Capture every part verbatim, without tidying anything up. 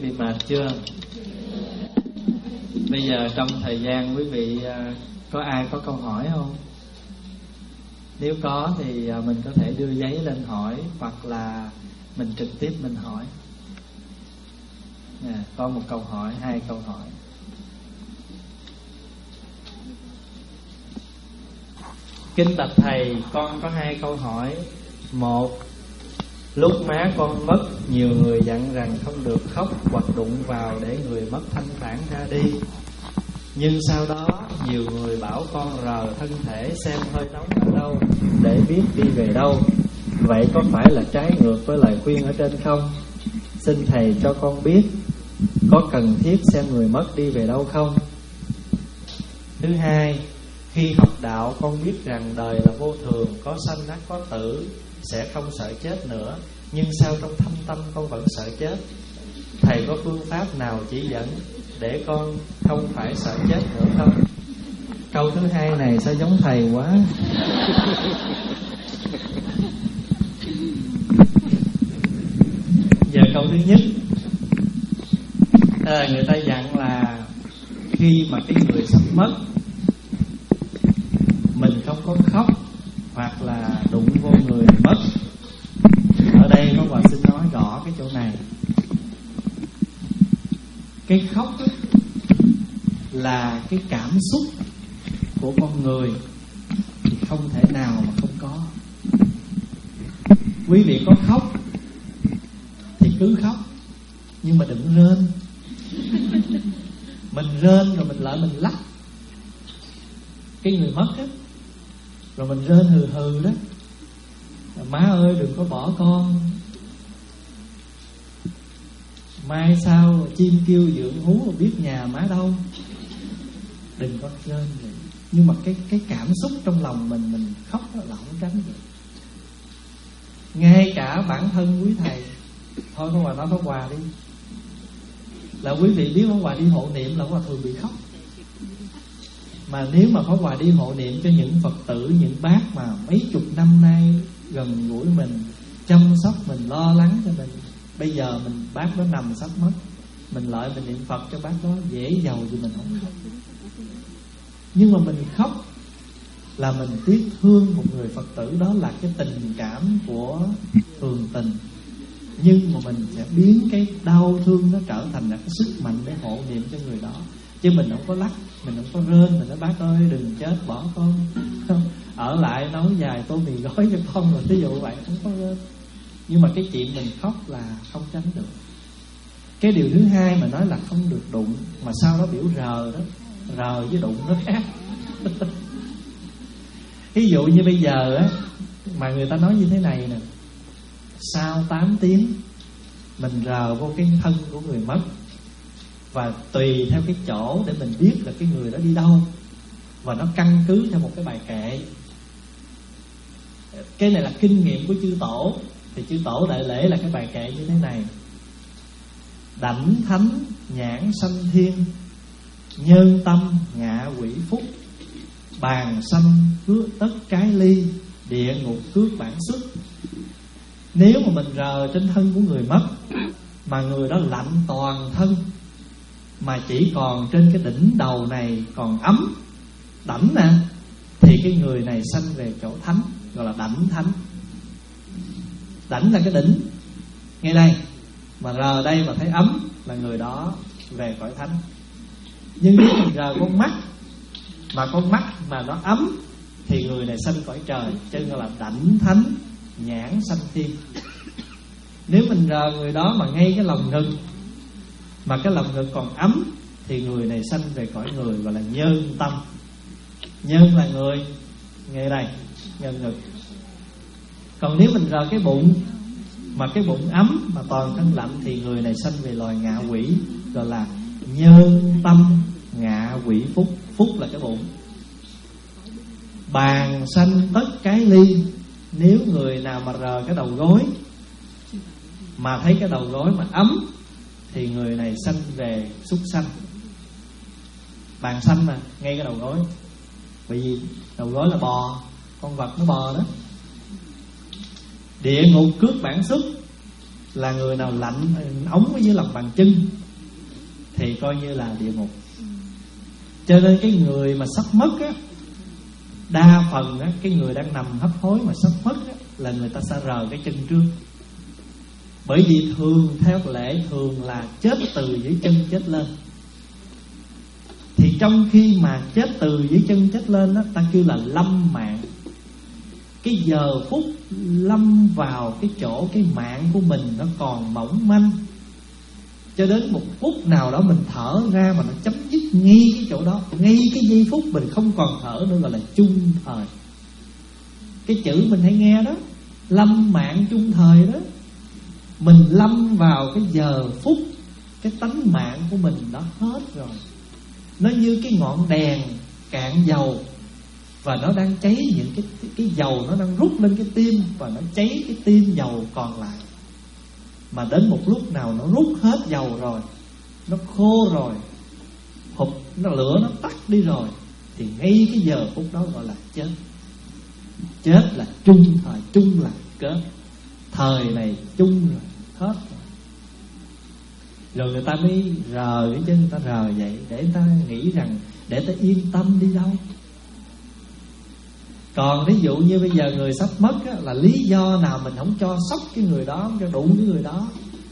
vị mệt chưa? Bây giờ trong thời gian quý vị có ai có câu hỏi không? Nếu có thì mình có thể đưa giấy lên hỏi, hoặc là mình trực tiếp mình hỏi. À, có một câu hỏi, hai câu hỏi. Kính bạch thầy, con có hai câu hỏi. Một, lúc má con mất, nhiều người dặn rằng không được khóc hoặc đụng vào để người mất thanh thản ra đi. Nhưng sau đó nhiều người bảo con rờ thân thể xem hơi nóng ở đâu để biết đi về đâu. Vậy có phải là trái ngược với lời khuyên ở trên không? Xin thầy cho con biết có cần thiết xem người mất đi về đâu không? Thứ hai, khi học đạo con biết rằng đời là vô thường, có sanh ắt có tử, sẽ không sợ chết nữa. Nhưng sao trong thâm tâm con vẫn sợ chết? Thầy có phương pháp nào chỉ dẫn để con không phải sợ chết nữa không? Câu thứ hai này sao giống thầy quá. Giờ câu thứ nhất, à, người ta dặn là khi mà cái người sắp mất, mình không có khóc hoặc là đụng vô người mất. Ở đây có Hòa xin nói rõ cái chỗ này. Cái khóc ấy là cái cảm xúc của con người, thì không thể nào mà không có. Quý vị có khóc thì cứ khóc, nhưng mà đừng rên. Mình rên rồi mình lại mình lắc cái người mất á, rồi mình rên hừ hừ đó, má ơi đừng có bỏ con, mai sao chim kêu dưỡng hú mà biết nhà má đâu. Đừng có rên vậy. Nhưng mà cái cái cảm xúc trong lòng mình mình khóc đó là không tránh được. Ngay cả bản thân quý thầy, thôi Pháp Hòa nói Pháp Hòa đi, là quý vị biết Pháp Hòa đi hộ niệm là Pháp Hòa thường bị khóc. Mà nếu mà Pháp Hòa đi hộ niệm cho những Phật tử, những bác mà mấy chục năm nay gần gũi mình, chăm sóc mình, lo lắng cho mình, bây giờ mình bác đó nằm sắp mất, mình lại mình niệm Phật cho bác đó, dễ giàu gì mình không khóc. Nhưng mà mình khóc là mình tiếc thương một người Phật tử, đó là cái tình cảm của thường tình. Nhưng mà mình sẽ biến cái đau thương nó trở thành là cái sức mạnh để hộ niệm cho người đó. Chứ mình không có lắc, mình không có rên, mình nói bác ơi đừng chết bỏ con, không, ở lại nấu vài tô mì gói cho con, rồi ví dụ vậy, không có rên. Nhưng mà cái chuyện mình khóc là không tránh được. Cái điều thứ hai mà nói là không được đụng, mà sau đó biểu rờ đó, rờ với đụng nó khác. Ví dụ như bây giờ á, mà người ta nói như thế này nè, sau tám tiếng mình rờ vô cái thân của người mất, và tùy theo cái chỗ để mình biết là cái người đó đi đâu, và nó căn cứ theo một cái bài kệ. Cái này là kinh nghiệm của chư tổ. Thì chư tổ đại lễ là cái bài kệ như thế này: đảnh thánh nhãn sanh thiên, nhân tâm ngạ quỷ phúc, bàn sanh cướp tất cái ly, địa ngục cướp bản xuất. Nếu mà mình rờ trên thân của người mất mà người đó lạnh toàn thân, mà chỉ còn trên cái đỉnh đầu này còn ấm, đảnh nè, thì cái người này sanh về chỗ thánh, gọi là đảnh thánh. Đảnh là cái đỉnh ngay đây, mà rờ đây mà thấy ấm là người đó về cõi thánh. Nhưng nếu mình rờ con mắt, mà con mắt mà nó ấm, thì người này sanh cõi trời, cho nên là đảnh thánh nhãn sanh thiên. Nếu mình rờ người đó mà ngay cái lòng ngực, mà cái lòng ngực còn ấm, thì người này sanh về cõi người, gọi là nhân tâm. Nhân là người, ngay đây, nhân ngực. Còn nếu mình rờ cái bụng, mà cái bụng ấm mà toàn thân lạnh, thì người này sanh về loài ngạ quỷ, gọi là nhân tâm ngạ quỷ phúc. Phúc là cái bụng. Bàn sanh tất cái ly. Nếu người nào mà rờ cái đầu gối, mà thấy cái đầu gối mà ấm, thì người này sanh về súc sanh. Bàn sanh mà, ngay cái đầu gối. Bởi vì đầu gối là bò, con vật nó bò đó. Địa ngục cướp bản xuất. là người nào lạnh ống ở dưới lòng bàn chân thì coi như là địa ngục. Cho nên cái người mà sắp mất á, đa phần á, cái người đang nằm hấp hối mà sắp mất á, là người ta sẽ rờ cái chân trước. Bởi vì thường theo lệ thường là chết từ dưới chân chết lên. Thì trong khi mà chết từ dưới chân chết lên đó, ta kêu là lâm mạng. Cái giờ phút lâm vào cái chỗ cái mạng của mình nó còn mỏng manh, cho đến một phút nào đó mình thở ra mà nó chấm dứt ngay cái chỗ đó, ngay cái giây phút mình không còn thở nữa, gọi là chung thời. Cái chữ mình hay nghe đó, lâm mạng chung thời đó. Mình lâm vào cái giờ phút cái tánh mạng của mình đã hết rồi. Nó như cái ngọn đèn cạn dầu, và nó đang cháy những cái, cái, cái dầu nó đang rút lên cái tim, và nó cháy cái tim dầu còn lại. Mà đến một lúc nào nó rút hết dầu rồi, nó khô rồi, hụt, nó lửa nó tắt đi rồi, thì ngay cái giờ phút đó gọi là chết. Chết là chung thời, chung là kết. Thời này chung rồi, hết rồi. Rồi người ta mới rờ cái chân, người ta rờ vậy để người ta nghĩ rằng, để ta yên tâm đi đâu. Còn ví dụ như bây giờ người sắp mất á, là lý do nào mình không cho sốc cái người đó, không cho đụng cái người đó.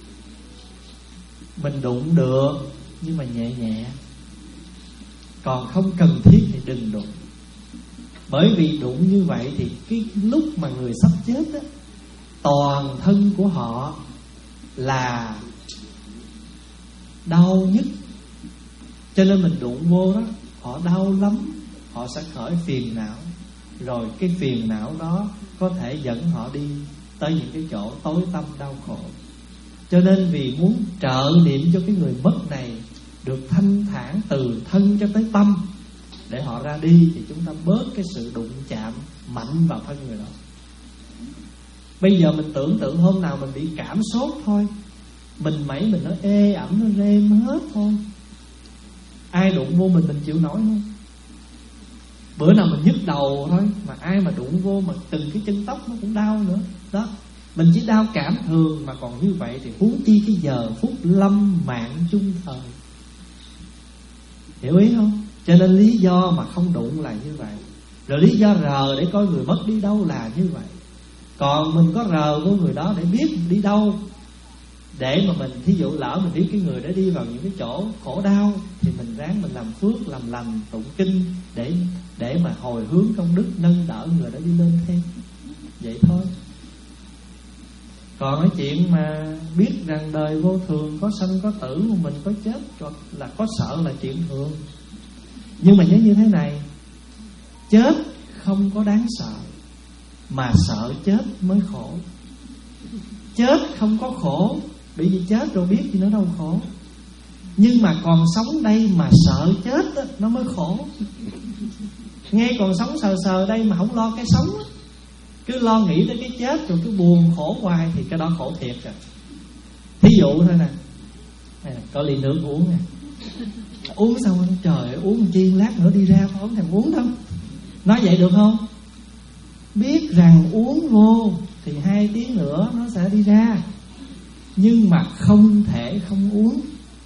Mình đụng được nhưng mà nhẹ nhẹ, còn không cần thiết thì đừng đụng. Bởi vì đụng như vậy thì cái lúc mà người sắp chết á, toàn thân của họ là đau nhất. Cho nên mình đụng vô đó, họ đau lắm, họ sẽ khởi phiền não. Rồi cái phiền não đó có thể dẫn họ đi tới những cái chỗ tối tăm đau khổ. Cho nên vì muốn trợ niệm cho cái người mất này được thanh thản từ thân cho tới tâm, để họ ra đi, thì chúng ta bớt cái sự đụng chạm mạnh vào thân người đó. Bây giờ mình tưởng tượng hôm nào mình bị cảm sốt thôi, mình mẩy mình nó ê ẩm, nó rêm hết thôi. Ai đụng vô mình mình chịu nổi không? Bữa nào mình nhức đầu thôi, mà ai mà đụng vô mà từng cái chân tóc nó cũng đau nữa. Đó, mình chỉ đau cảm thường, mà còn như vậy thì huống chi cái giờ phút lâm mạng chung thời. Hiểu ý không? Cho nên lý do mà không đụng là như vậy. Rồi lý do rờ để coi người mất đi đâu là như vậy. Còn mình có rờ vô người đó để biết đi đâu, để mà mình thí dụ lỡ mình biết cái người đã đi vào những cái chỗ khổ đau, thì mình ráng mình làm phước, làm lành, tụng kinh để để mà hồi hướng công đức, nâng đỡ người đó đi lên thêm. Vậy thôi. Còn cái chuyện mà biết rằng đời vô thường, có sanh có tử, mà mình có chết là có sợ là chuyện thường. Nhưng mà nhớ như thế này, chết không có đáng sợ, mà sợ chết mới khổ. Chết không có khổ, bởi vì chết rồi biết gì nó đâu khổ. Nhưng mà còn sống đây mà sợ chết đó, nó mới khổ. Nghe còn sống sờ sờ đây mà không lo cái sống đó, cứ lo nghĩ tới cái chết rồi cứ buồn khổ hoài, thì cái đó khổ thiệt rồi. Thí dụ thôi nè, này, có ly nước uống nè, uống xong rồi, trời ơi, uống chi lát nữa đi ra không thèm uống đâu. Nói vậy được không? Biết rằng uống vô thì hai tiếng nữa nó sẽ đi ra, nhưng mà không thể không uống.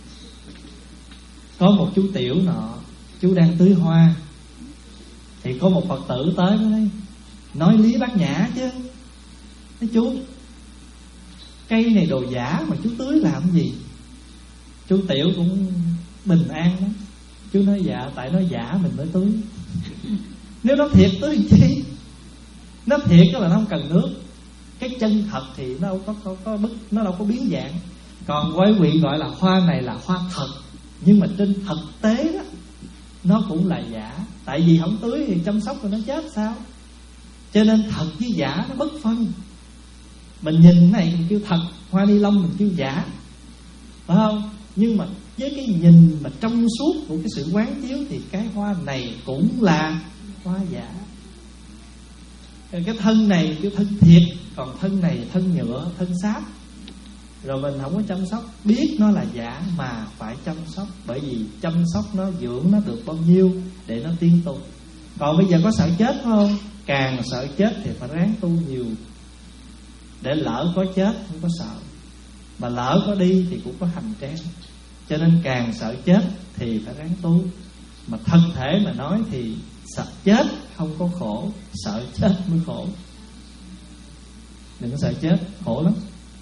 Có một chú tiểu nọ, chú đang tưới hoa, thì có một Phật tử tới với đây, nói lý bát nhã chứ. Nói chú, cây này đồ giả mà chú tưới làm gì? Chú tiểu cũng bình an lắm. Chú nói dạ, tại nó giả mình mới tưới. Nếu nó thiệt tưới chi? Nó thiệt là nó không cần nước. Cái chân thật thì nó đâu có, có, có bức, nó đâu có biến dạng. Còn quái vị gọi là hoa này là hoa thật, nhưng mà trên thực tế đó, nó cũng là giả. Tại vì không tưới thì chăm sóc rồi nó chết sao? Cho nên thật với giả nó bất phân. Mình nhìn cái này mình kêu thật, hoa ni lông mình kêu giả, phải không? Nhưng mà với cái nhìn mà trong suốt của cái sự quán chiếu, thì cái hoa này cũng là hoa giả. Cái thân này kêu thân thiệt, còn thân này thân nhựa, thân sáp. Rồi mình không có chăm sóc, biết nó là giả mà phải chăm sóc. Bởi vì chăm sóc nó, dưỡng nó được bao nhiêu để nó tiến tu. Còn bây giờ có sợ chết phải không? Càng sợ chết thì phải ráng tu nhiều, để lỡ có chết không có sợ. mà lỡ có đi thì cũng có hành trang. Cho nên càng sợ chết thì phải ráng tu. Mà thân thể mà nói thì sợ chết không có khổ, sợ chết mới khổ. Đừng có sợ chết, khổ lắm.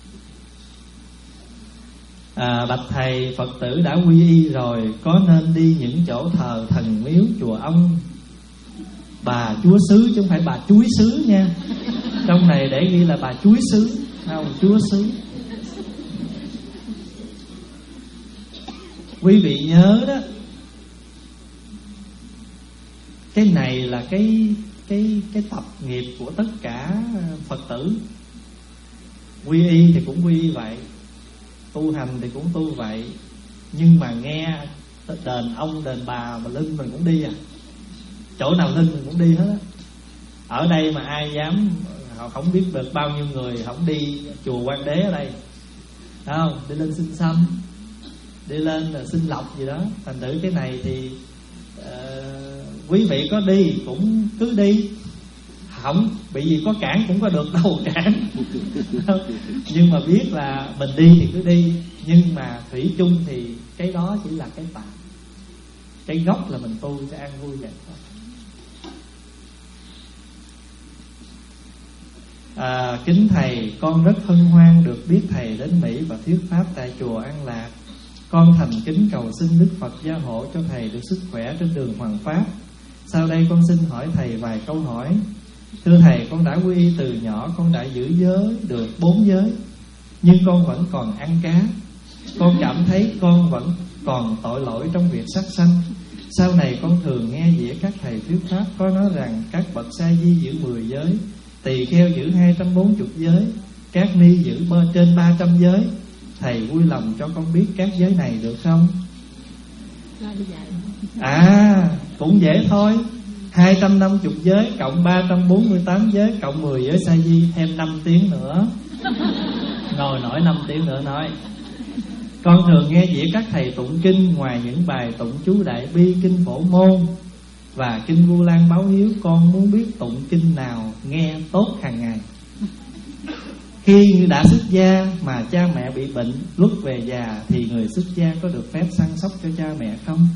à, Bạch thầy, Phật tử đã quy y rồi, có nên đi những chỗ thờ thần miếu, chùa ông, bà chúa xứ, chứ không phải bà chuối xứ nha. Trong này để ghi là bà chuối xứ, không, chúa xứ. Quý vị nhớ đó, cái này là cái cái cái tập nghiệp của tất cả Phật tử. Quy y thì cũng quy y vậy, tu hành thì cũng tu vậy, nhưng mà nghe đền ông đền bà mà linh mình cũng đi à. Chỗ nào linh mình cũng đi hết á. Ở đây mà ai dám, họ không biết được bao nhiêu người không đi chùa Quan Đế ở đây, phải không? Đi lên xin xăm, đi lên là xin lộc gì đó. Thành thử cái này thì uh, quý vị có đi cũng cứ đi, không bị gì có cản cũng có được đâu cản. Nhưng mà biết là mình đi thì cứ đi, nhưng mà thủy chung thì cái đó chỉ là cái tạm, cái gốc là mình tu cho an vui vậy thôi. À, kính thầy, con rất hân hoan được biết thầy đến Mỹ và thuyết pháp tại chùa An Lạc. Con thành kính cầu xin Đức Phật gia hộ cho thầy được sức khỏe trên đường hoằng pháp. Sau đây con xin hỏi thầy vài câu hỏi. Thưa thầy, con đã quy y từ nhỏ, con đã giữ giới được bốn giới, nhưng con vẫn còn ăn cá. Con cảm thấy con vẫn còn tội lỗi trong việc sát sanh. Sau này con thường nghe dĩa các thầy thuyết pháp có nói rằng các bậc sa di giữ mười giới, tỳ kheo giữ hai trăm bốn mươi giới, các ni giữ bơ trên ba trăm giới. Thầy vui lòng cho con biết các giới này được không? À, cũng dễ thôi. Hai trăm năm mươi giới cộng ba trăm bốn mươi tám giới cộng mười giới sa di, thêm năm tiếng nữa. Ngồi nổi năm tiếng nữa nói. Con thường nghe dĩa các thầy tụng kinh, ngoài những bài tụng chú Đại Bi, kinh Phổ Môn và kinh Vu Lan Báo Hiếu, con muốn biết tụng kinh nào nghe tốt hàng ngày. Khi đã xuất gia mà cha mẹ bị bệnh, lúc về già thì người xuất gia có được phép săn sóc cho cha mẹ không?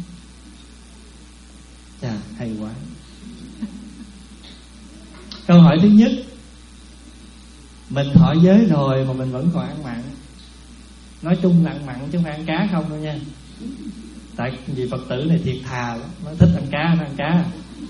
Chà, hay quá. Câu hỏi thứ nhất, mình thọ giới rồi mà mình vẫn còn ăn mặn. Nói chung là ăn mặn chứ không phải ăn cá không đâu nha. Tại vì Phật tử này thiệt thà lắm, nó thích ăn cá, nó ăn cá.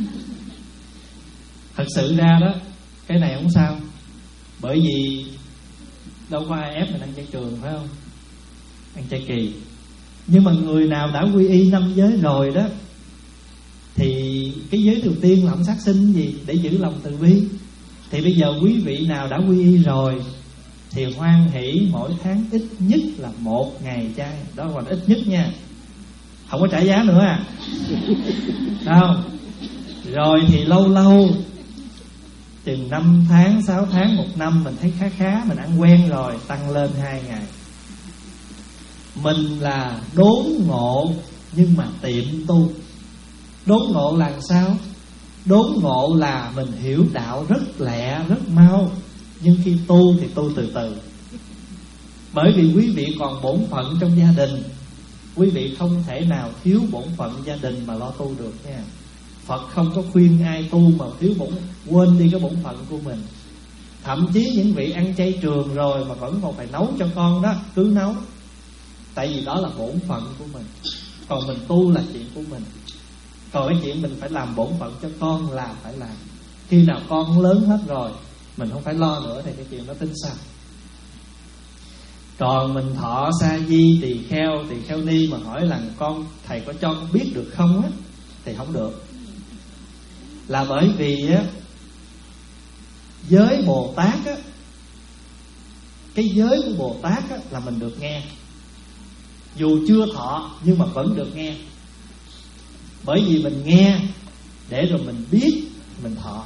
Thật sự ra đó, cái này không sao. Bởi vì đâu có ai ép mình ăn chay trường, phải không? Ăn chay kỳ. Nhưng mà người nào đã quy y năm giới rồi đó, thì cái giới đầu tiên là không sát sinh gì, để giữ lòng từ bi. Thì bây giờ quý vị nào đã quy y rồi thì hoan hỷ mỗi tháng ít nhất là một ngày chay. Đó là ít nhất nha, không có trả giá nữa à. Đâu. Rồi thì lâu lâu, chừng năm tháng, sáu tháng, một năm mình thấy khá khá, mình ăn quen rồi, tăng lên hai ngày. Mình là đốn ngộ nhưng mà tiệm tu. Đốn ngộ là sao? Đốn ngộ là mình hiểu đạo rất lẹ, rất mau. Nhưng khi tu thì tu từ từ. Bởi vì quý vị còn bổn phận trong gia đình, quý vị không thể nào thiếu bổn phận gia đình mà lo tu được nha. Phật không có khuyên ai tu mà thiếu bổn, quên đi cái bổn phận của mình. Thậm chí những vị ăn chay trường rồi mà vẫn còn phải nấu cho con đó, cứ nấu. Tại vì đó là bổn phận của mình. Còn mình tu là chuyện của mình. Còn cái chuyện mình phải làm bổn phận cho con là phải làm. Khi nào con lớn hết rồi, mình không phải lo nữa thì cái chuyện đó tính sao. Còn mình thọ sa di, tỳ kheo, tỳ kheo ni mà hỏi là con thầy có cho con biết được không á, thì không được. Là bởi vì á, giới Bồ Tát á, cái giới của Bồ Tát á, là mình được nghe. Dù chưa thọ nhưng mà vẫn được nghe. Bởi vì mình nghe để rồi mình biết, mình thọ.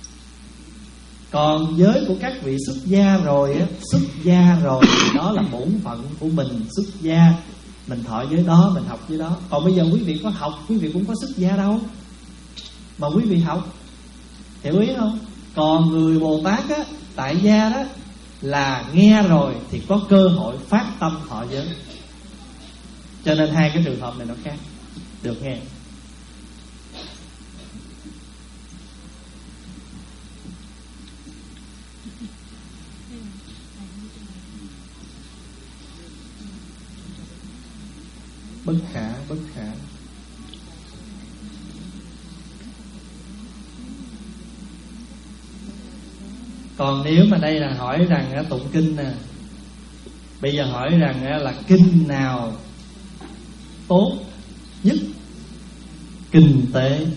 Còn giới của các vị xuất gia rồi á, xuất gia rồi thì đó là bổn phận của mình, xuất gia. Mình thọ giới đó, mình học giới đó. Còn bây giờ quý vị có học, quý vị cũng có xuất gia đâu mà quý vị học, hiểu ý không? Còn người Bồ Tát á, tại gia đó, là nghe rồi thì có cơ hội phát tâm thọ giới. Cho nên hai cái trường hợp này nó khác. Được nghe. Bất khả, bất khả. Còn nếu mà đây là hỏi rằng tụng kinh nè, bây giờ hỏi rằng là kinh nào tốt nhất? Kinh tế.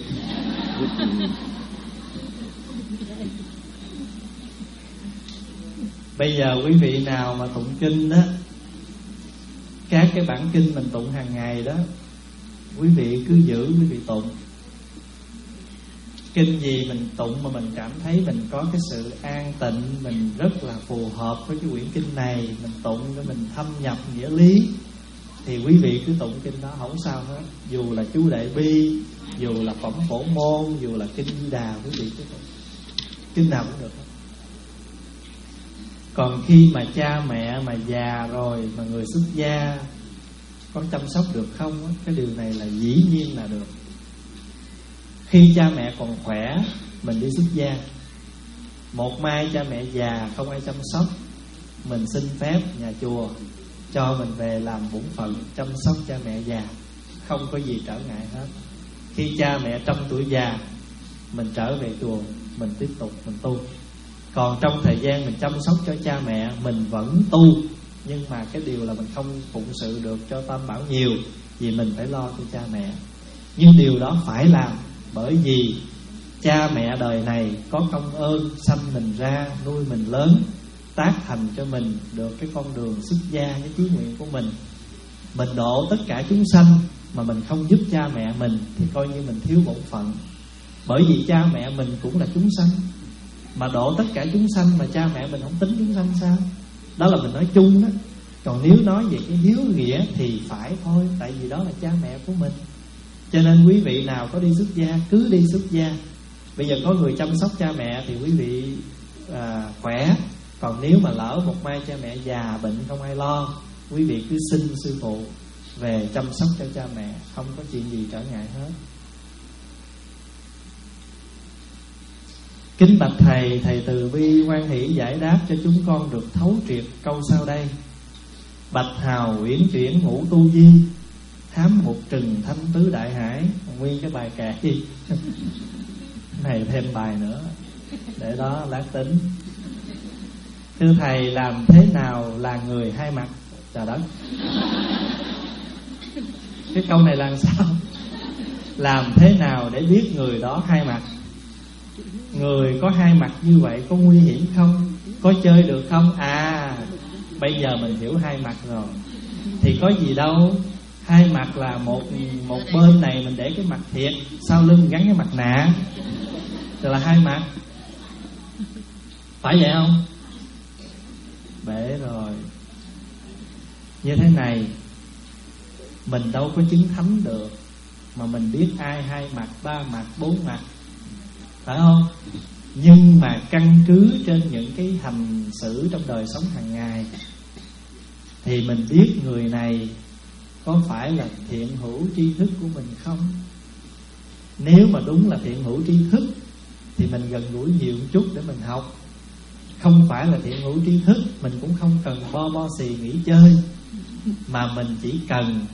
Bây giờ quý vị nào mà tụng kinh đó, các cái bản kinh mình tụng hàng ngày đó, quý vị cứ giữ, quý vị tụng. Kinh gì mình tụng mà mình cảm thấy mình có cái sự an tịnh, mình rất là phù hợp với cái quyển kinh này, mình tụng để mình thâm nhập nghĩa lý, thì quý vị cứ tụng kinh đó không sao hết. Dù là chú Đại Bi, dù là Phẩm Phổ Môn, dù là kinh Di Đà, quý vị cứ tụng. Kinh nào cũng được hết. Còn khi mà cha mẹ mà già rồi, mà người xuất gia có chăm sóc được không? Cái điều này là dĩ nhiên là được. Khi cha mẹ còn khỏe, mình đi xuất gia. Một mai cha mẹ già không ai chăm sóc, mình xin phép nhà chùa cho mình về làm bổn phận chăm sóc cha mẹ già, không có gì trở ngại hết. Khi cha mẹ trong tuổi già, mình trở về chùa, mình tiếp tục mình tu. Còn trong thời gian mình chăm sóc cho cha mẹ, mình vẫn tu, nhưng mà cái điều là mình không phụng sự được cho Tam Bảo nhiều, vì mình phải lo cho cha mẹ. Nhưng điều đó phải làm, bởi vì cha mẹ đời này có công ơn sanh mình ra, nuôi mình lớn, tác thành cho mình được cái con đường xuất gia với chí nguyện của mình. Mình độ tất cả chúng sanh mà mình không giúp cha mẹ mình thì coi như mình thiếu bổn phận. Bởi vì cha mẹ mình cũng là chúng sanh, mà độ tất cả chúng sanh mà cha mẹ mình không tính chúng sanh sao? Đó là mình nói chung đó. Còn nếu nói về cái hiếu nghĩa thì phải thôi, tại vì đó là cha mẹ của mình. Cho nên quý vị nào có đi xuất gia, cứ đi xuất gia. Bây giờ có người chăm sóc cha mẹ thì quý vị à, khỏe. Còn nếu mà lỡ một mai cha mẹ già bệnh không ai lo, quý vị cứ xin sư phụ về chăm sóc cho cha mẹ, không có chuyện gì trở ngại hết. Kính bạch thầy, thầy từ bi hoan hỷ giải đáp cho chúng con được thấu triệt câu sau đây. Bạch hào uyển chuyển ngũ tu di, hám một trừng thanh tứ đại hải. Nguyên cái bài kệ này thêm bài nữa, để đó lát tính. Thưa thầy, làm thế nào là người hai mặt? Trời đất, cái câu này làm sao? Làm thế nào để biết người đó hai mặt? Người có hai mặt như vậy có nguy hiểm không? Có chơi được không? À, bây giờ mình hiểu hai mặt rồi. Thì có gì đâu. Hai mặt là một một bên này mình để cái mặt thiệt, sau lưng gắn cái mặt nạ, rồi là hai mặt. Phải vậy không? Bể rồi. Như thế này, mình đâu có chứng thánh được mà mình biết ai hai mặt, ba mặt, bốn mặt, phải không? Nhưng mà căn cứ trên những cái hành xử trong đời sống hàng ngày thì mình biết người này có phải là thiện hữu tri thức của mình không. Nếu mà đúng là thiện hữu tri thức thì mình gần gũi nhiều một chút để mình học. Không phải là thiện hữu tri thức, mình cũng không cần bo bo xì nghỉ chơi, mà mình chỉ cần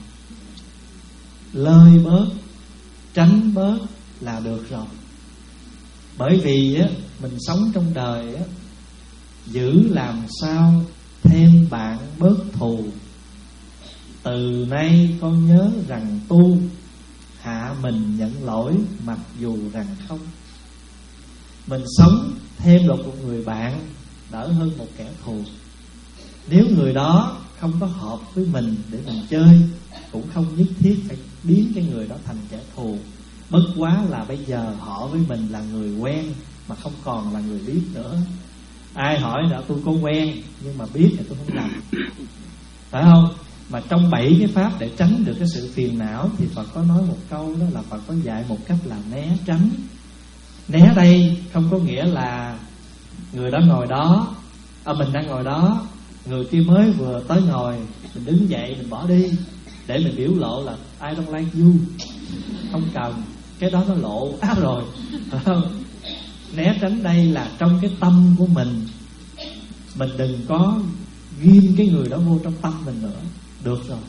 lơi bớt, tránh bớt là được rồi. Bởi vì á, mình sống trong đời á, giữ làm sao thêm bạn bớt thù. Từ nay con nhớ rằng tu, hạ mình nhận lỗi mặc dù rằng không. Mình sống thêm được một người bạn đỡ hơn một kẻ thù. Nếu người đó không có hợp với mình để mình chơi, cũng không nhất thiết phải biến cái người đó thành kẻ thù. Bất quá là bây giờ họ với mình là người quen mà không còn là người biết nữa. Ai hỏi nữa tôi có quen, nhưng mà biết thì tôi không làm, phải không? Mà trong bảy cái pháp để tránh được cái sự phiền não thì Phật có nói một câu, đó là Phật có dạy một cách là né tránh. Né đây không có nghĩa là người đó ngồi đó, À, mình đang ngồi đó, người kia mới vừa tới ngồi, mình đứng dậy mình bỏ đi để mình biểu lộ là I don't like you. Không cần, cái đó nó lộ áp rồi. Né tránh đây là trong cái tâm của mình. Mình đừng có ghim cái người đó vô trong tâm mình nữa. Được rồi.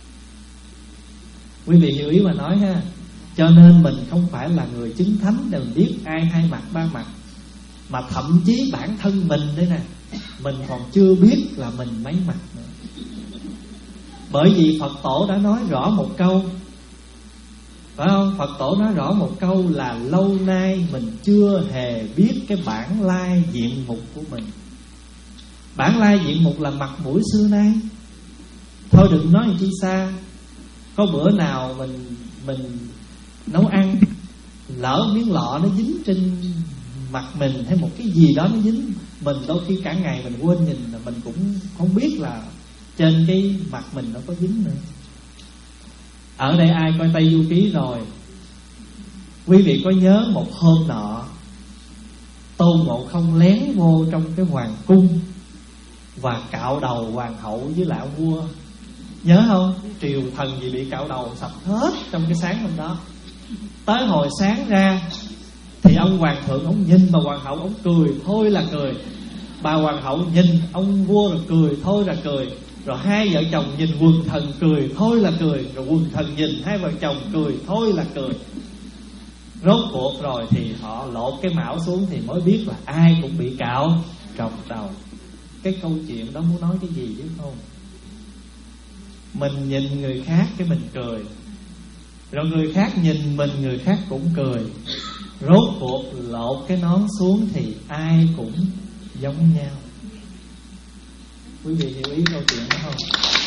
Quý vị hiểu ý mà nói ha. Cho nên mình không phải là người chứng thánh để mình biết ai hai mặt ba mặt, mà thậm chí bản thân mình đây nè, mình còn chưa biết là mình mấy mặt nữa. Bởi vì Phật tổ đã nói rõ một câu, phải không? Phật tổ nói rõ một câu là lâu nay mình chưa hề biết cái bản lai diện mục của mình. Bản lai diện mục là mặt mũi xưa nay. Thôi đừng nói chi xa. Có bữa nào mình mình nấu ăn, lỡ miếng lọ nó dính trên mặt mình, hay một cái gì đó nó dính, mình đôi khi cả ngày mình quên nhìn, là mình cũng không biết là trên cái mặt mình nó có dính nữa. Ở đây ai coi Tây Du Ký rồi, quý vị có nhớ một hôm nọ Tôn Ngộ Không lén vô trong cái hoàng cung và cạo đầu hoàng hậu với lại ông vua, nhớ không? Triều thần gì bị cạo đầu sạch hết trong cái sáng hôm đó. Tới hồi sáng ra thì ông hoàng thượng ông nhìn bà hoàng hậu, ông cười thôi là cười. Bà hoàng hậu nhìn ông vua rồi cười thôi là cười. Rồi hai vợ chồng nhìn quần thần cười thôi là cười. Rồi quần thần nhìn hai vợ chồng cười thôi là cười. Rốt cuộc rồi thì họ lột cái mão xuống thì mới biết là ai cũng bị cạo trọc đầu. Cái câu chuyện đó muốn nói cái gì chứ không? Mình nhìn người khác cái mình cười, rồi người khác nhìn mình người khác cũng cười. Rốt cuộc lột cái nón xuống thì ai cũng giống nhau. Quý vị hiểu ý câu chuyện đó không?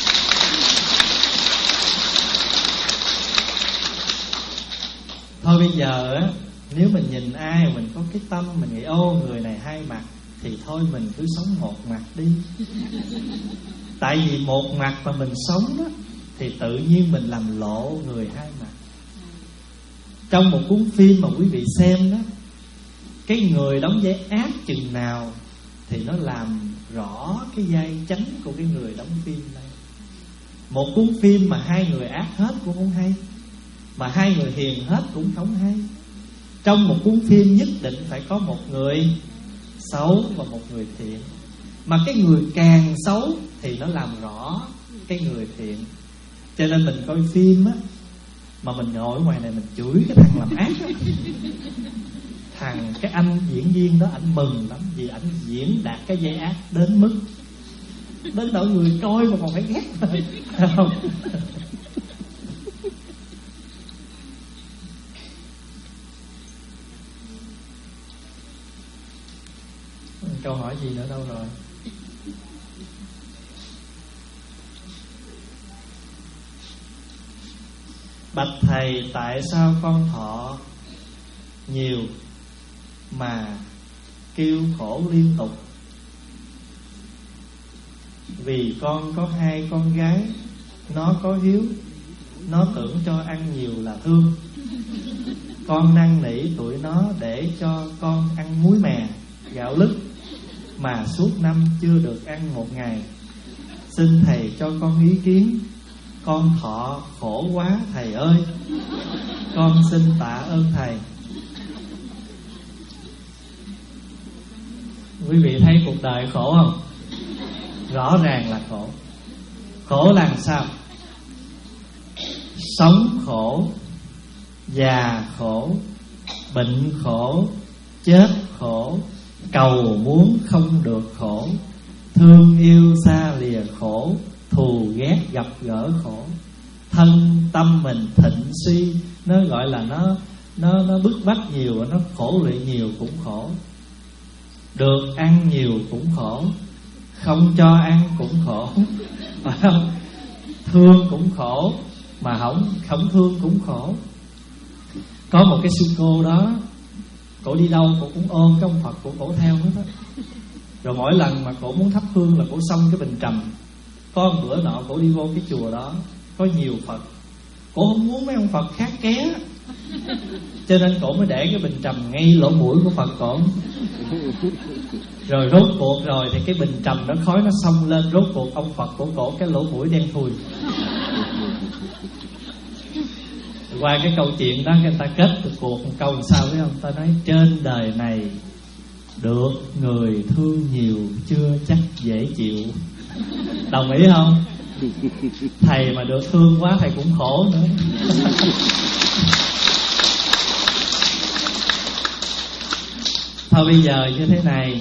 Thôi bây giờ á, nếu mình nhìn ai mình có cái tâm mình nghĩ ô người này hai mặt, thì thôi mình cứ sống một mặt đi. Tại vì một mặt mà mình sống đó, thì tự nhiên mình làm lộ người hai mặt. Trong một cuốn phim mà quý vị xem đó, cái người đóng vai ác chừng nào thì nó làm rõ cái vai chánh của cái người đóng phim này. Một cuốn phim mà hai người ác hết cũng không hay, mà hai người hiền hết cũng không hay. Trong một cuốn phim nhất định phải có một người xấu và một người thiện. Mà cái người càng xấu thì nó làm rõ cái người thiện. Cho nên mình coi phim á, mà mình ngồi ngoài này mình chửi cái thằng làm ác á, thằng cái anh diễn viên đó anh mừng lắm, vì anh diễn đạt cái vai ác đến mức đến nỗi người coi mà còn phải ghét không? Câu hỏi gì nữa đâu rồi? Bạch thầy, tại sao con thọ nhiều mà kêu khổ liên tục? Vì con có hai con gái, nó có hiếu, nó tưởng cho ăn nhiều là thương. Con năn nỉ tụi nó để cho con ăn muối mè, gạo lứt, mà suốt năm chưa được ăn một ngày. Xin thầy cho con ý kiến, con thọ khổ quá thầy ơi. Con xin tạ ơn thầy. Quý vị thấy cuộc đời khổ không? Rõ ràng là khổ. Khổ là sao? Sống khổ, già khổ, bệnh khổ, chết khổ, cầu muốn không được khổ, thương yêu xa lìa khổ, thù ghét gặp gỡ khổ. Thân tâm mình thịnh suy, nó gọi là nó nó nó bức bách nhiều, nó khổ lụy nhiều cũng khổ. Được ăn nhiều cũng khổ, không cho ăn cũng khổ, phải không? Thương cũng khổ, mà không không thương cũng khổ. Có một cái sư cô đó, cổ đi đâu cổ cũng ôm cái ông Phật của cổ theo hết á. Rồi mỗi lần mà cổ muốn thắp hương là cổ xông cái bình trầm. Có một bữa nọ cổ đi vô cái chùa đó có nhiều Phật, cổ không muốn mấy ông Phật khác ké, Cho nên cổ mới để cái bình trầm ngay lỗ mũi của Phật cổ. Rồi rốt cuộc rồi thì cái bình trầm đó khói nó xông lên, rốt cuộc ông Phật của cổ cái lỗ mũi đen thui. Qua cái câu chuyện đó người ta kết được cuộc một câu làm sao biết không? Ta nói trên đời này được người thương nhiều chưa chắc dễ chịu. Đồng ý không? Thầy mà được thương quá thầy cũng khổ nữa. Thôi bây giờ như thế này,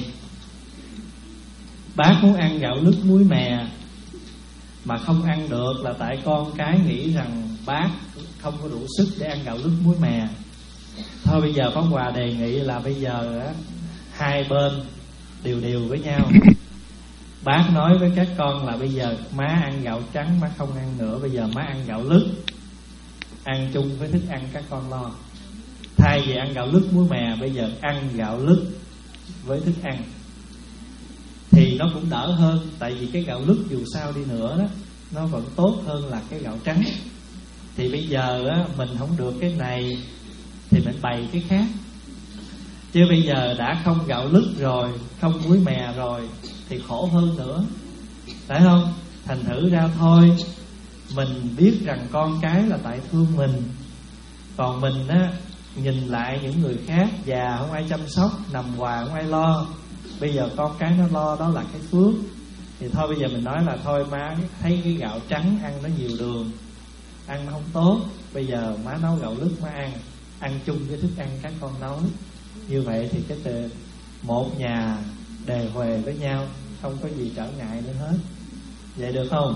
bác muốn ăn gạo lứt muối mè mà không ăn được là tại con cái nghĩ rằng bác không có đủ sức để ăn gạo lứt muối mè. Thôi bây giờ Pháp Hòa đề nghị là bây giờ á, hai bên đều đều với nhau. Bác nói với các con là bây giờ má ăn gạo trắng má không ăn nữa, bây giờ má ăn gạo lứt, ăn chung với thức ăn các con lo. Thay vì ăn gạo lứt muối mè, bây giờ ăn gạo lứt với thức ăn thì nó cũng đỡ hơn. Tại vì cái gạo lứt dù sao đi nữa đó, nó vẫn tốt hơn là cái gạo trắng. Thì bây giờ á, mình không được cái này thì mình bày cái khác. Chứ bây giờ đã không gạo lứt rồi, không muối mè rồi thì khổ hơn nữa, phải không? Thành thử ra thôi, mình biết rằng con cái là tại thương mình, còn mình á, nhìn lại những người khác già không ai chăm sóc, nằm hoài không ai lo, bây giờ con cái nó lo, đó là cái phước. Thì thôi bây giờ mình nói là thôi má thấy cái gạo trắng ăn nó nhiều đường, ăn nó không tốt, bây giờ má nấu gạo lứt má ăn, ăn chung với thức ăn các con nấu. Như vậy thì cái từ một nhà đề huề với nhau, không có gì trở ngại nữa hết. Vậy được không?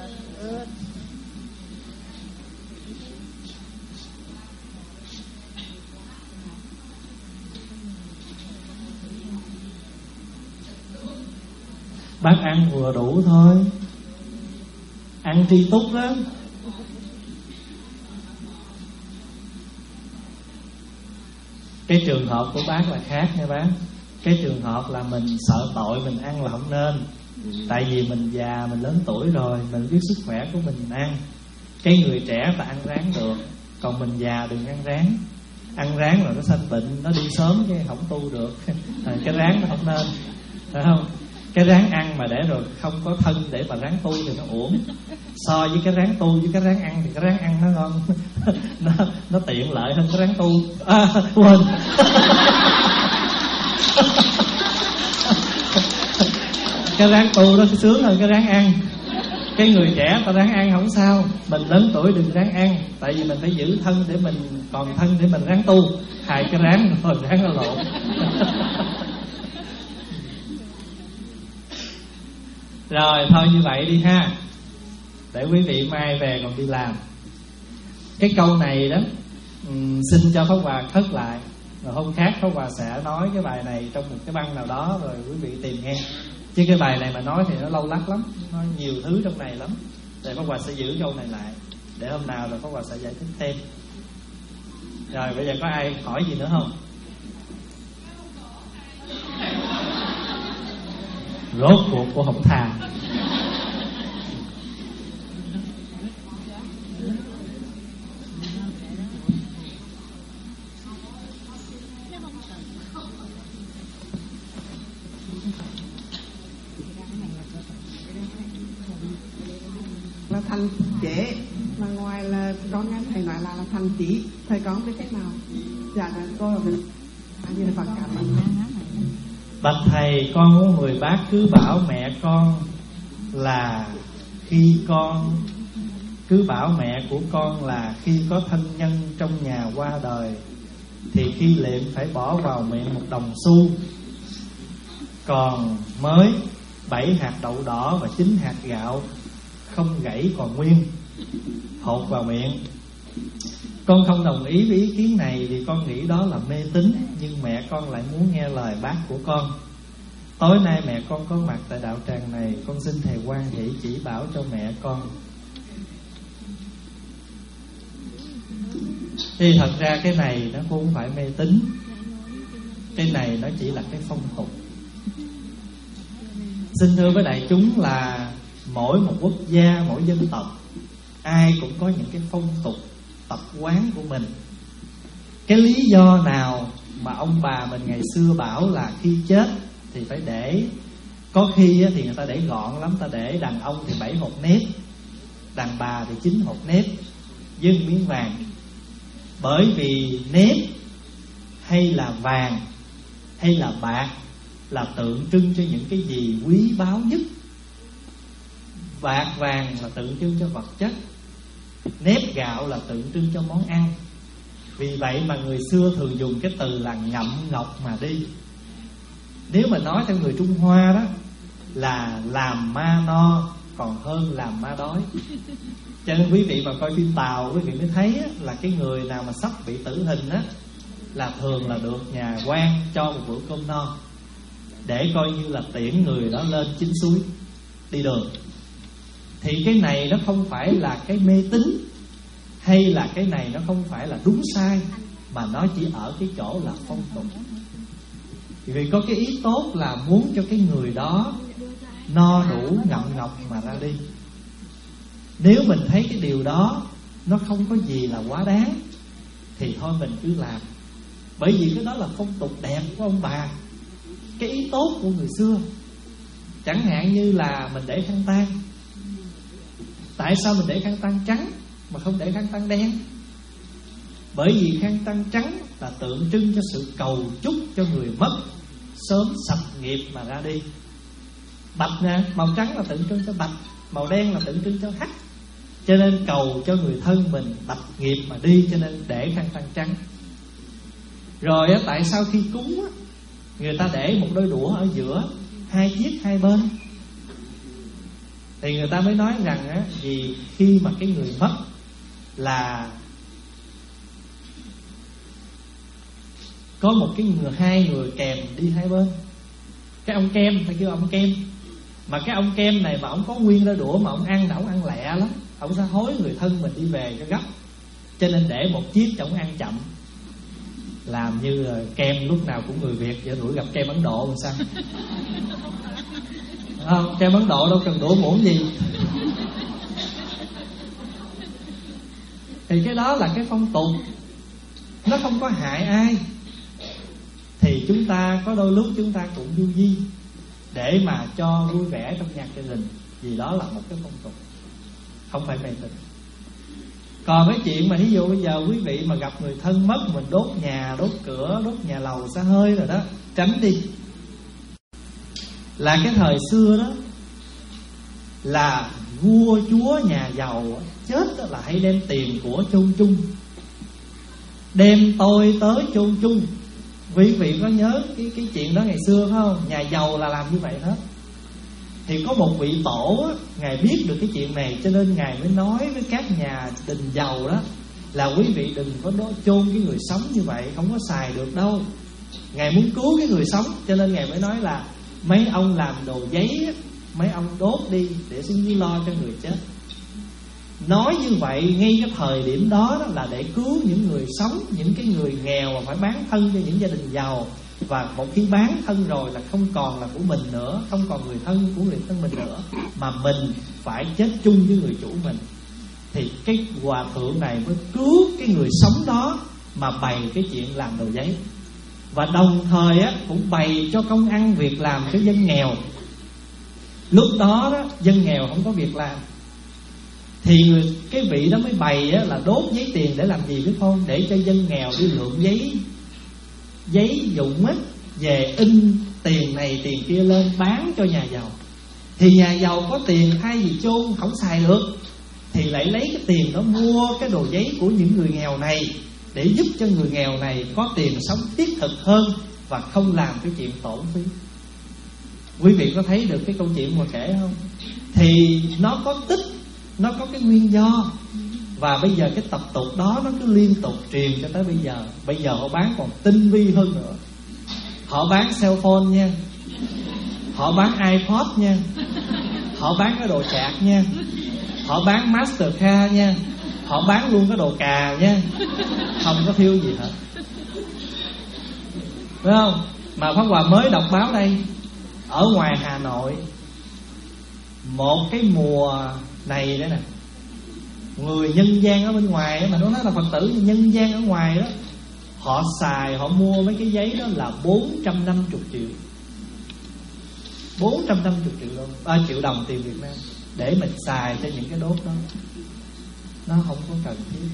Bác ăn vừa đủ thôi, ăn tri túc đó. Cái trường hợp của bác là khác nha bác. Cái trường hợp là mình sợ tội mình ăn là không nên. Tại vì mình già, mình lớn tuổi rồi, mình biết sức khỏe của mình ăn. Cái người trẻ ta ăn ráng được, còn mình già đừng ăn ráng. Ăn ráng là nó sanh bệnh, nó đi sớm cái không tu được. Cái ráng nó không nên, phải không? Cái ráng ăn mà để rồi không có thân để mà ráng tu thì nó uổng. So với cái ráng tu với cái ráng ăn thì cái ráng ăn nó ngon. nó, nó tiện lợi hơn cái ráng tu. À, quên. Cái ráng tu nó sướng hơn cái ráng ăn. Cái người trẻ ta ráng ăn không sao, mình lớn tuổi đừng ráng ăn. Tại vì mình phải giữ thân để mình còn thân để mình ráng tu. Hai cái ráng rồi ráng nó lộn. Rồi thôi như vậy đi ha, để quý vị mai về còn đi làm. Cái câu này đó um, xin cho Pháp Hòa khất lại. Rồi hôm khác Pháp Hòa sẽ nói cái bài này trong một cái băng nào đó, rồi quý vị tìm nghe. Chứ cái bài này mà nói thì nó lâu lắc lắm, nó nhiều thứ trong này lắm. Để Pháp Hòa sẽ giữ câu này lại, để hôm nào rồi Pháp Hòa sẽ giải thích thêm. Rồi bây giờ có ai hỏi gì nữa không? Rốt cuộc của không thà. Là thành chế, mà ngoài là con nghe thầy nói là, là thành chỉ, thầy có biết cách nào? Dạ cô là mình như là Phật cảm ơn. Bạch thầy, con muốn mười bác cứ bảo mẹ con là khi con cứ bảo mẹ của con là khi có thân nhân trong nhà qua đời thì khi liệm phải bỏ vào miệng một đồng xu, còn mới bảy hạt đậu đỏ và chín hạt gạo không gãy còn nguyên hột vào miệng. Con không đồng ý với ý kiến này vì con nghĩ đó là mê tín, nhưng mẹ con lại muốn nghe lời bác của con. Tối nay mẹ con có mặt tại đạo tràng này, con xin thầy Quan Hỷ chỉ bảo cho mẹ con. Thì thật ra cái này nó cũng không phải mê tín, cái này nó chỉ là cái phong tục. Xin thưa với đại chúng là mỗi một quốc gia, mỗi dân tộc ai cũng có những cái phong tục tập quán của mình. Cái lý do nào mà ông bà mình ngày xưa bảo là khi chết thì phải để, có khi thì người ta để gọn lắm, ta để đàn ông thì bảy hột nếp, đàn bà thì chín hột nếp với miếng vàng. Bởi vì nếp hay là vàng hay là bạc là tượng trưng cho những cái gì quý báu nhất. Bạc vàng là tượng trưng cho vật chất, nếp gạo là tượng trưng cho món ăn. Vì vậy mà người xưa thường dùng cái từ là ngậm ngọc mà đi. Nếu mà nói theo người Trung Hoa đó là làm ma no còn hơn làm ma đói. Cho nên quý vị mà coi phim Tàu, quý vị mới thấy á, là cái người nào mà sắp bị tử hình á là thường là được nhà quan cho một bữa cơm no, để coi như là tiễn người đó lên chính suối đi đường. Thì cái này nó không phải là cái mê tín, hay là cái này nó không phải là đúng sai, mà nó chỉ ở cái chỗ là phong tục. Vì có cái ý tốt là muốn cho cái người đó no đủ ngậm ngọc mà ra đi. Nếu mình thấy cái điều đó nó không có gì là quá đáng thì thôi mình cứ làm. Bởi vì cái đó là phong tục đẹp của ông bà, cái ý tốt của người xưa. Chẳng hạn như là mình để khăn tang. Tại sao mình để khăn tang trắng mà không để khăn tang đen? Bởi vì khăn tang trắng là tượng trưng cho sự cầu chúc cho người mất sớm sạch nghiệp mà ra đi. Bạch nè, màu trắng là tượng trưng cho bạch, màu đen là tượng trưng cho hắc. Cho nên cầu cho người thân mình bạch nghiệp mà đi, cho nên để khăn tang trắng. Rồi á, tại sao khi cúng á, người ta để một đôi đũa ở giữa, hai chiếc hai bên? Thì người ta mới nói rằng á, vì khi mà cái người mất là có một cái người, hai người kèm đi hai bên. Cái ông kem, phải kêu ông kem. Mà cái ông kem này mà ông có nguyên đôi đũa mà ông ăn là ông ăn lẹ lắm, ông sẽ hối người thân mình đi về cho gấp. Cho nên để một chiếc cho ông ăn chậm. Làm như kem lúc nào cũng người Việt vậy, đuổi gặp kem Ấn Độ làm sao? Không, kem Ấn Độ đâu cần đũa muỗng gì. Thì cái đó là cái phong tục, nó không có hại ai. Thì chúng ta có đôi lúc chúng ta cũng du di để mà cho vui vẻ trong nhà gia đình, vì đó là một cái phong tục, không phải mê tín. Còn cái chuyện mà ví dụ bây giờ quý vị mà gặp người thân mất, mình đốt nhà, đốt cửa, đốt nhà lầu xả hơi rồi đó, tránh đi. Là cái thời xưa đó là vua chúa nhà giàu chết là hay đem tiền của chôn chung, đem tôi tới chôn chung. Quý vị có nhớ cái, cái chuyện đó ngày xưa phải không? Nhà giàu là làm như vậy hết. Thì có một vị tổ á, Ngài biết được cái chuyện này, cho nên Ngài mới nói với các nhà đình giàu đó là quý vị đừng có đó chôn cái người sống như vậy, không có xài được đâu. Ngài muốn cứu cái người sống, cho nên Ngài mới nói là mấy ông làm đồ giấy á, mấy ông đốt đi để xin như lo cho người chết. Nói như vậy ngay cái thời điểm đó, đó là để cứu những người sống, những cái người nghèo mà phải bán thân cho những gia đình giàu. Và một khi bán thân rồi là không còn là của mình nữa, không còn người thân của người thân mình nữa, mà mình phải chết chung với người chủ mình. Thì cái hòa thượng này mới cứu cái người sống đó mà bày cái chuyện làm đồ giấy. Và đồng thời á, cũng bày cho công ăn việc làm cho dân nghèo. Lúc đó, đó dân nghèo không có việc làm, thì cái vị đó mới bày á, là đốt giấy tiền để làm gì biết không? Để cho dân nghèo đi lượm giấy Giấy dụng á, về in tiền này tiền kia lên bán cho nhà giàu. Thì nhà giàu có tiền thay vì chôn không xài được, thì lại lấy cái tiền đó mua cái đồ giấy của những người nghèo này, để giúp cho người nghèo này có tiền sống thiết thực hơn và không làm cái chuyện tổn phí. Quý vị có thấy được cái câu chuyện mà kể không? Thì nó có tích, nó có cái nguyên do. Và bây giờ cái tập tục đó nó cứ liên tục truyền cho tới bây giờ. Bây giờ họ bán còn tinh vi hơn nữa. Họ bán cell phone nha, họ bán iPod nha, họ bán cái đồ chạc nha, họ bán Mastercard nha, họ bán luôn cái đồ cà nha, không có thiếu gì hết, phải không? Mà Pháp Hòa mới đọc báo đây, ở ngoài Hà Nội, một cái mùa này đó nè, người nhân gian ở bên ngoài mà nó nói là Phật tử nhân gian ở ngoài đó, Họ xài, họ mua mấy cái giấy đó là bốn trăm năm mươi triệu, bốn trăm năm mươi triệu đồng, ba triệu đồng tiền Việt Nam, để mình xài cho những cái đốt đó. Nó không có cần thiết.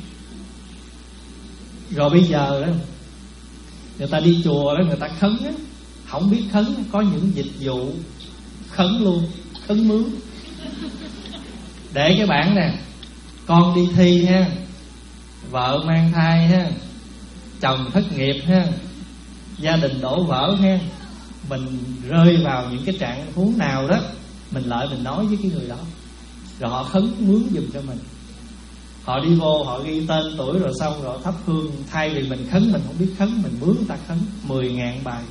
Rồi bây giờ đó, người ta đi chùa đó, người ta khấn á, không biết khấn, có những dịch vụ khấn luôn, khấn mướn. Để cái bản nè, con đi thi ha, vợ mang thai ha, chồng thất nghiệp ha, gia đình đổ vỡ ha, mình rơi vào những cái trạng huống nào đó, mình lại mình nói với cái người đó, rồi họ khấn mướn giùm cho mình. Họ đi vô, họ ghi tên tuổi rồi xong rồi thắp hương. Thay vì mình khấn, mình không biết khấn, mình mướn người ta khấn mười ngàn bài.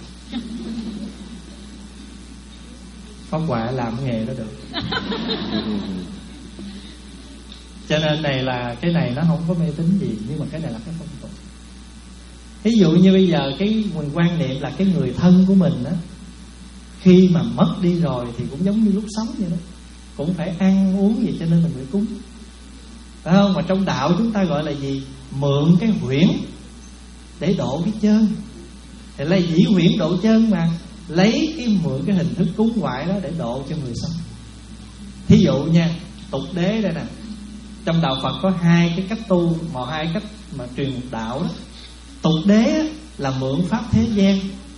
Pháp Hòa làm cái nghề đó được. Cho nên này là cái này nó không có mê tín gì, nhưng mà cái này là cái phong tục. Ví dụ như bây giờ cái mình quan niệm là cái người thân của mình á, khi mà mất đi rồi thì cũng giống như lúc sống vậy đó, cũng phải ăn uống gì, cho nên mình phải cúng, phải không? Mà trong đạo chúng ta gọi là gì? Mượn cái huyễn để độ cái chân. Thì lấy dĩ huyễn độ chân mà, lấy cái mượn cái hình thức cúng ngoại đó để độ cho người sống. Thí dụ nha, tục đế đây nè. Trong đạo Phật có hai cái cách tu, một hai cách mà truyền một đạo đó. Tục đế là mượn pháp thế gian,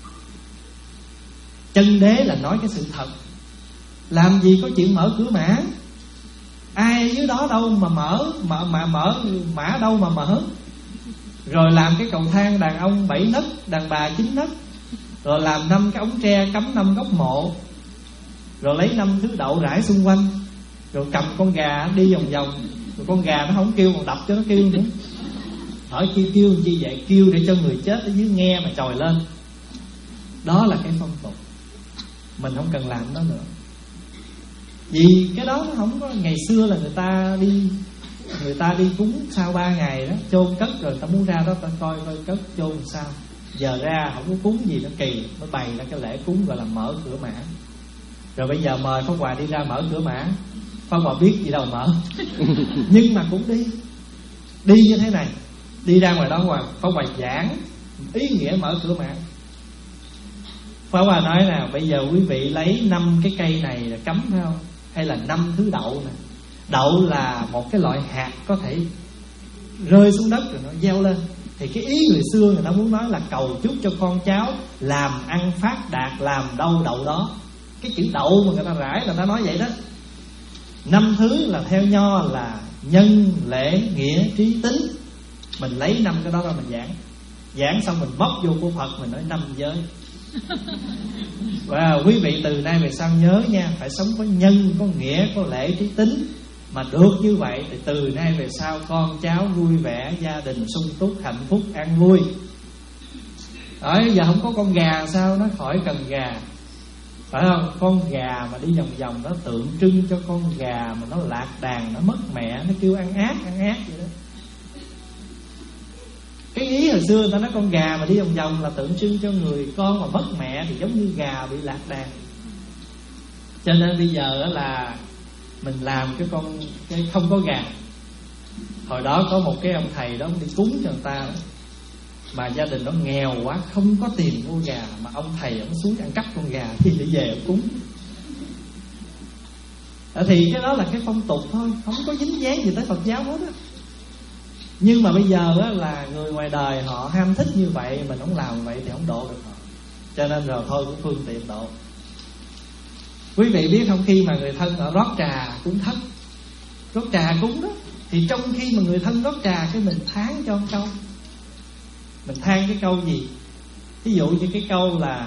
chân đế là nói cái sự thật. Làm gì có chuyện mở cửa mã, ai dưới đó đâu mà mở, mà, mà mở mã đâu mà mở. Rồi làm cái cầu thang đàn ông bảy nấc, đàn bà chín nấc, rồi làm năm cái ống tre cắm năm góc mộ, rồi lấy năm thứ đậu rải xung quanh, rồi cầm con gà đi vòng vòng, rồi con gà nó không kêu còn đập cho nó kêu nữa. Hỏi kêu kêu chi vậy? Kêu để cho người chết ở dưới nghe mà trồi lên. Đó là cái phong tục, mình không cần làm nó nữa. Vì cái đó nó không có. Ngày xưa là người ta đi, người ta đi cúng sau ba ngày đó, chôn cất rồi ta muốn ra đó ta coi coi cất chôn sao. Giờ ra không có cúng gì nó kỳ, nó bày ra cái lễ cúng gọi là mở cửa mã. Rồi bây giờ mời Pháp Hòa đi ra mở cửa mã, Pháp Hòa biết gì đâu mở. Nhưng mà cũng đi, đi như thế này, đi ra ngoài đó Hòa, Pháp Hòa giảng ý nghĩa mở cửa mã. Pháp Hòa nói nào, bây giờ quý vị lấy năm cái cây này là cắm phải không? Hay là năm thứ đậu nè. Đậu là một cái loại hạt có thể rơi xuống đất rồi nó gieo lên. Thì cái ý người xưa người ta muốn nói là cầu chúc cho con cháu làm ăn phát đạt, làm đâu đậu đó. Cái chữ đậu mà người ta rải là người ta nói vậy đó. Năm thứ là theo Nho là nhân, lễ, nghĩa, trí, tính. Mình lấy năm cái đó ra mình giảng. Giảng xong mình móc vô của Phật, mình nói năm giới. Và quý vị từ nay về sau nhớ nha, phải sống có nhân, có nghĩa, có lễ, trí, tính. Mà được như vậy thì từ nay về sau con cháu vui vẻ, gia đình sung túc, hạnh phúc, an vui. Ở giờ không có con gà sao? Nó khỏi cần gà, phải không? Con gà mà đi vòng vòng nó tượng trưng cho con gà mà nó lạc đàn, nó mất mẹ, nó kêu ăn ác, ăn ác vậy đó. Cái ý hồi xưa người ta nói con gà mà đi vòng vòng là tượng trưng cho người con mà mất mẹ, thì giống như gà bị lạc đàn. Cho nên bây giờ là mình làm cái con cái không có gà. Hồi đó có một cái ông thầy đó, ông đi cúng cho người ta đó, mà gia đình nó nghèo quá, không có tiền mua gà, mà ông thầy ông xuống ăn cắp con gà thì để về ông cúng. À, thì cái đó là cái phong tục thôi, không có dính dáng gì tới Phật giáo hết á. Nhưng mà bây giờ á, là người ngoài đời họ ham thích như vậy, mình không làm vậy thì không độ được họ. Cho nên rồi thôi cũng phương tiện độ. Quý vị biết không, khi mà người thân họ rót trà cúng thất, rót trà cúng đó, thì trong khi mà người thân rót trà, cái mình than cho một câu. Mình than cái câu gì? Ví dụ như cái câu là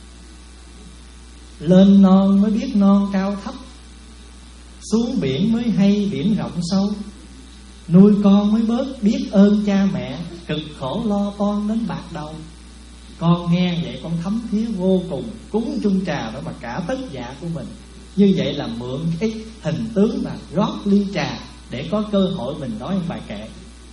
lên non mới biết non cao thấp, xuống biển mới hay biển rộng sâu, nuôi con mới bớt biết ơn cha mẹ, cực khổ lo toan đến bạc đầu. Con nghe vậy con thấm thía vô cùng, cúng chung trà đó mà cả tất dạ của mình. Như vậy là mượn cái hình tướng mà rót ly trà để có cơ hội mình nói một bài kệ.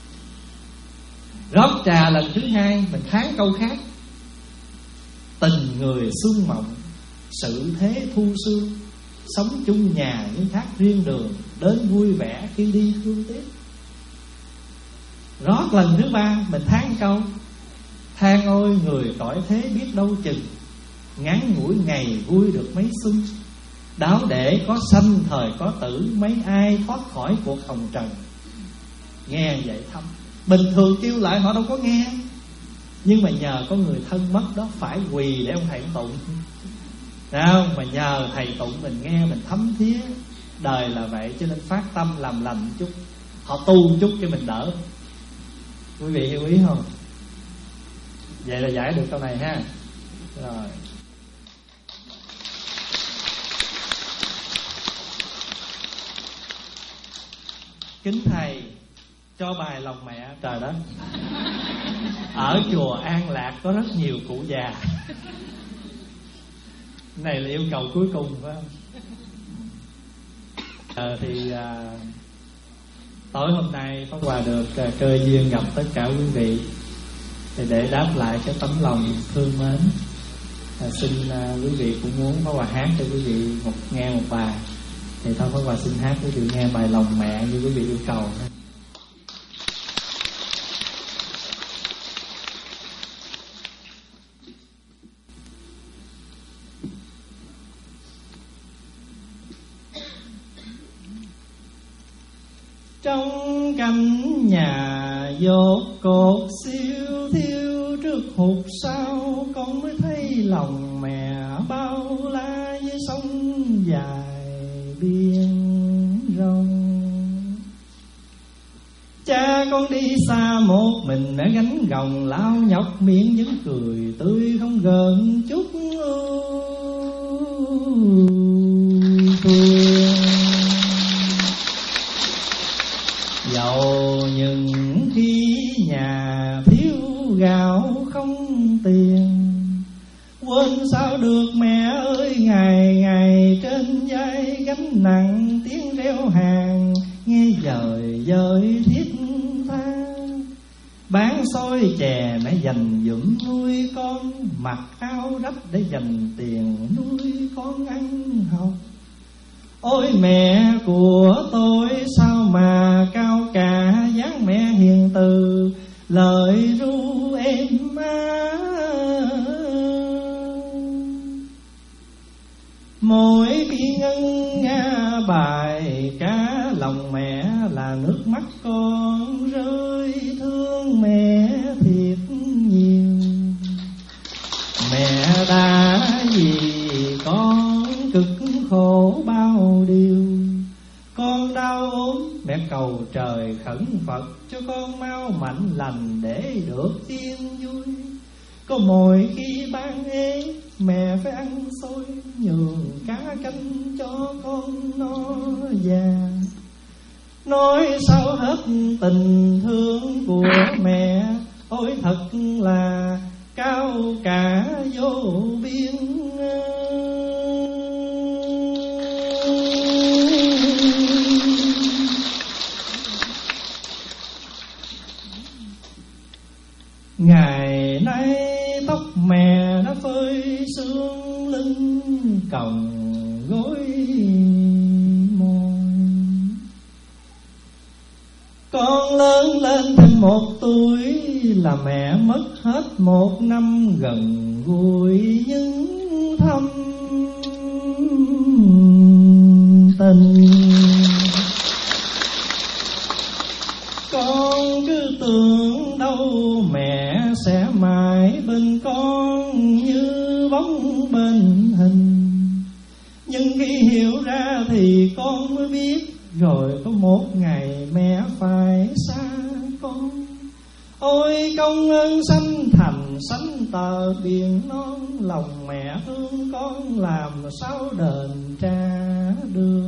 Rót trà lần thứ hai mình kháng câu khác: tình người xuân mộng, sự thế thu sương, sống chung nhà nhưng khác riêng đường, đến vui vẻ khi đi thương tiếc. Rót lần thứ ba mình tháng câu: Than ôi người cõi thế biết đâu chừng, ngắn ngủi ngày vui được mấy xuân. Đáo để có sanh thời có tử, mấy ai thoát khỏi cuộc hồng trần. Nghe vậy thâm, bình thường kêu lại họ đâu có nghe, nhưng mà nhờ có người thân mất đó, phải quỳ để ông thầy tụng. Thấy không? Mà nhờ thầy tụng mình nghe, mình thấm thía. Đời là vậy, cho nên phát tâm làm lành chút, họ tu chút cho mình đỡ. Quý vị hiểu ý không? Vậy là giải được câu này ha. Rồi. Kính thầy, cho bài lòng mẹ. Trời đất, ở chùa An Lạc có rất nhiều cụ già. Này là yêu cầu cuối cùng phải không? À, thì à, tối hôm nay Pháp Hòa được à, cơ duyên gặp tất cả quý vị, thì để đáp lại cái tấm lòng thương mến, à, xin à, quý vị cũng muốn Pháp Hòa hát cho quý vị một nghe một bài, thì thôi Pháp Hòa xin hát quý vị nghe bài lòng mẹ như quý vị yêu cầu. Trong căn nhà dột cột siêu thiêu, trước hụt sao con mới thấy lòng mẹ bao la với sông dài biên rộng. Cha con đi xa một mình đã gánh gồng lao nhọc, miệng vẫn cười tươi không gợn chút thương. Dẫu những khi nhà thiếu gạo không tiền, quên sao được mẹ ơi, ngày ngày trên vai gánh nặng tiếng reo hàng, nghe dời dời thiết tha. Bán xôi chè mẹ dành dụm nuôi con, mặc áo rách để dành tiền nuôi con ăn học. Ôi mẹ của tôi sao mà cao cả, dáng mẹ hiền từ lời ru êm ái. Mỗi khi ngân nga bài ca lòng mẹ là nước mắt con rơi, thương mẹ thiệt nhiều. Mẹ đã vì con cực khổ bao điều, con đau ốm mẹ cầu trời khẩn Phật cho con mau mạnh lành để được yên vui. Có mỗi khi ban ế mẹ phải ăn xôi, nhường cá canh cho con nó già. Nói sao hết tình thương của mẹ, ôi thật là cao cả vô biên. Ngày nay tóc mẹ đã phơi sương, lưng còng gối môi. Con lớn lên thêm một tuổi là mẹ mất hết một năm gần gũi những thâm tình. Con cứ tưởng đâu mẹ sẽ mãi bên con như bóng bên hình, nhưng khi hiểu ra thì con mới biết rồi có một ngày mẹ phải xa con. Ôi công ơn sanh thành sánh tờ biển non, lòng mẹ thương con làm sao đền trả được.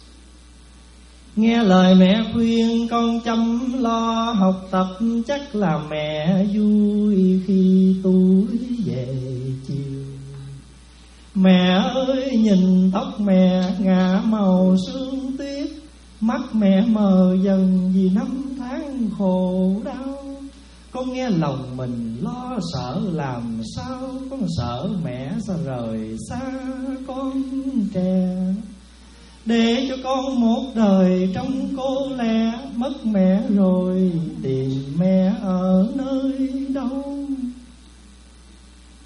Nghe lời mẹ khuyên con chăm lo học tập, chắc là mẹ vui khi tuổi về chiều. Mẹ ơi nhìn tóc mẹ ngả màu sương tuyết, mắt mẹ mờ dần vì năm tháng khổ đau. Con nghe lòng mình lo sợ làm sao, con sợ mẹ sẽ rời xa con trẻ. Để cho con một đời trong cô lẻ, mất mẹ rồi tìm mẹ ở nơi đâu.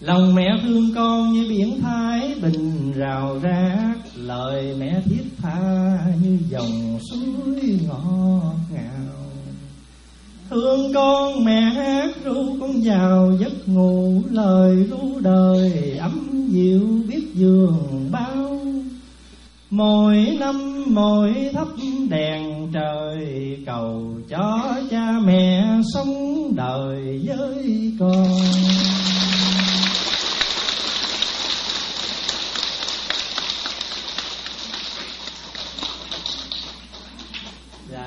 Lòng mẹ thương con như biển Thái Bình rào rác, lời mẹ thiết tha như dòng suối ngọt ngào. Thương con mẹ hát ru con vào giấc ngủ, lời ru đời ấm dịu biết giường bao. Mỗi năm mỗi thắp đèn trời, cầu cho cha mẹ sống đời với con. Dạ.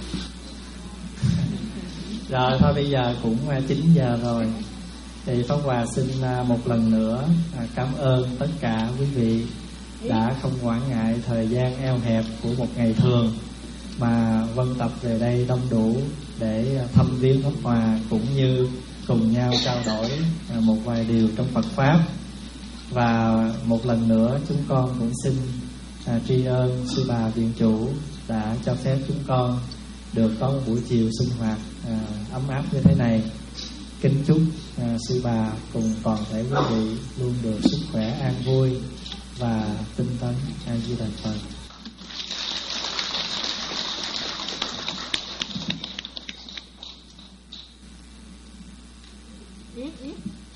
Rồi thôi bây giờ cũng chín giờ rồi, thì Pháp Hòa xin một lần nữa cảm ơn tất cả quý vị đã không quản ngại thời gian eo hẹp của một ngày thường mà vân tập về đây đông đủ để thăm viếng Pháp Hòa, cũng như cùng nhau trao đổi một vài điều trong Phật Pháp. Và một lần nữa chúng con cũng xin à, tri ân sư bà viện chủ đã cho phép chúng con được có một buổi chiều sinh hoạt à, ấm áp như thế này. Kính chúc à, sư bà cùng toàn thể quý vị luôn được sức khỏe an vui và tinh tấn. A Di Đà Phật. Biết biết